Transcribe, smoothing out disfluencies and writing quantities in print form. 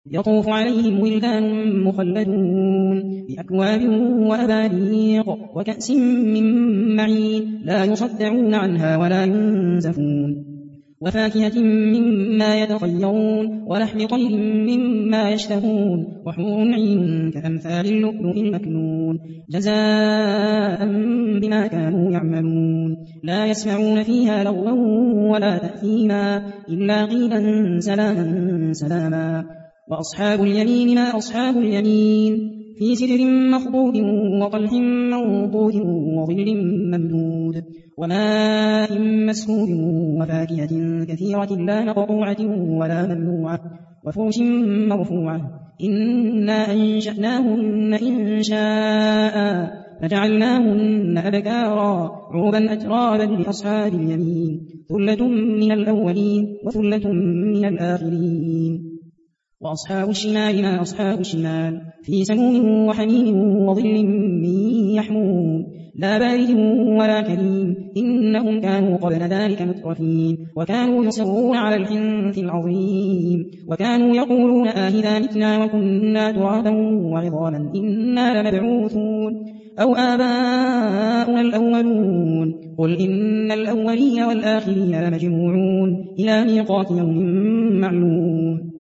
يطوف عليهم ولدان مخلدون بأكواب وأباريق وكأس من معين لا يصدعون عنها ولا ينزفون وفاكهة مما يتخيرون ولحم طير مما يشتهون وحور عين كأمثال اللؤلؤ المكنون جزاء بما كانوا يعملون لا يسمعون فيها لغوا ولا تأثيما إلا قيلا سلاما سلاما وأصحاب اليمين ما أصحاب اليمين في سدر مخضود وطلح منضود وظل ممدود وماء مسكوب وفاكهة كثيرة لا مقطوعة ولا ممنوعة وفرش مرفوعة إنا أنشأناهن إنشاء فجعلناهن أبكارا عربا أترابا لأصحاب اليمين ثلة من الأولين وثلة من الآخرين وأصحاب الشمال ما أصحاب الشمال في سموم وحميم وظل من يحموم لا بارد ولا كريم إنهم كانوا قبل ذلك مترفين وكانوا يصرون على الحنث العظيم وكانوا يقولون آهذا متنا وكنا ترابا وعظاما إنا لمبعوثون أو آباؤنا الأولون قل إن الأولين والآخرين لمجموعون إلى ميقات يوم معلوم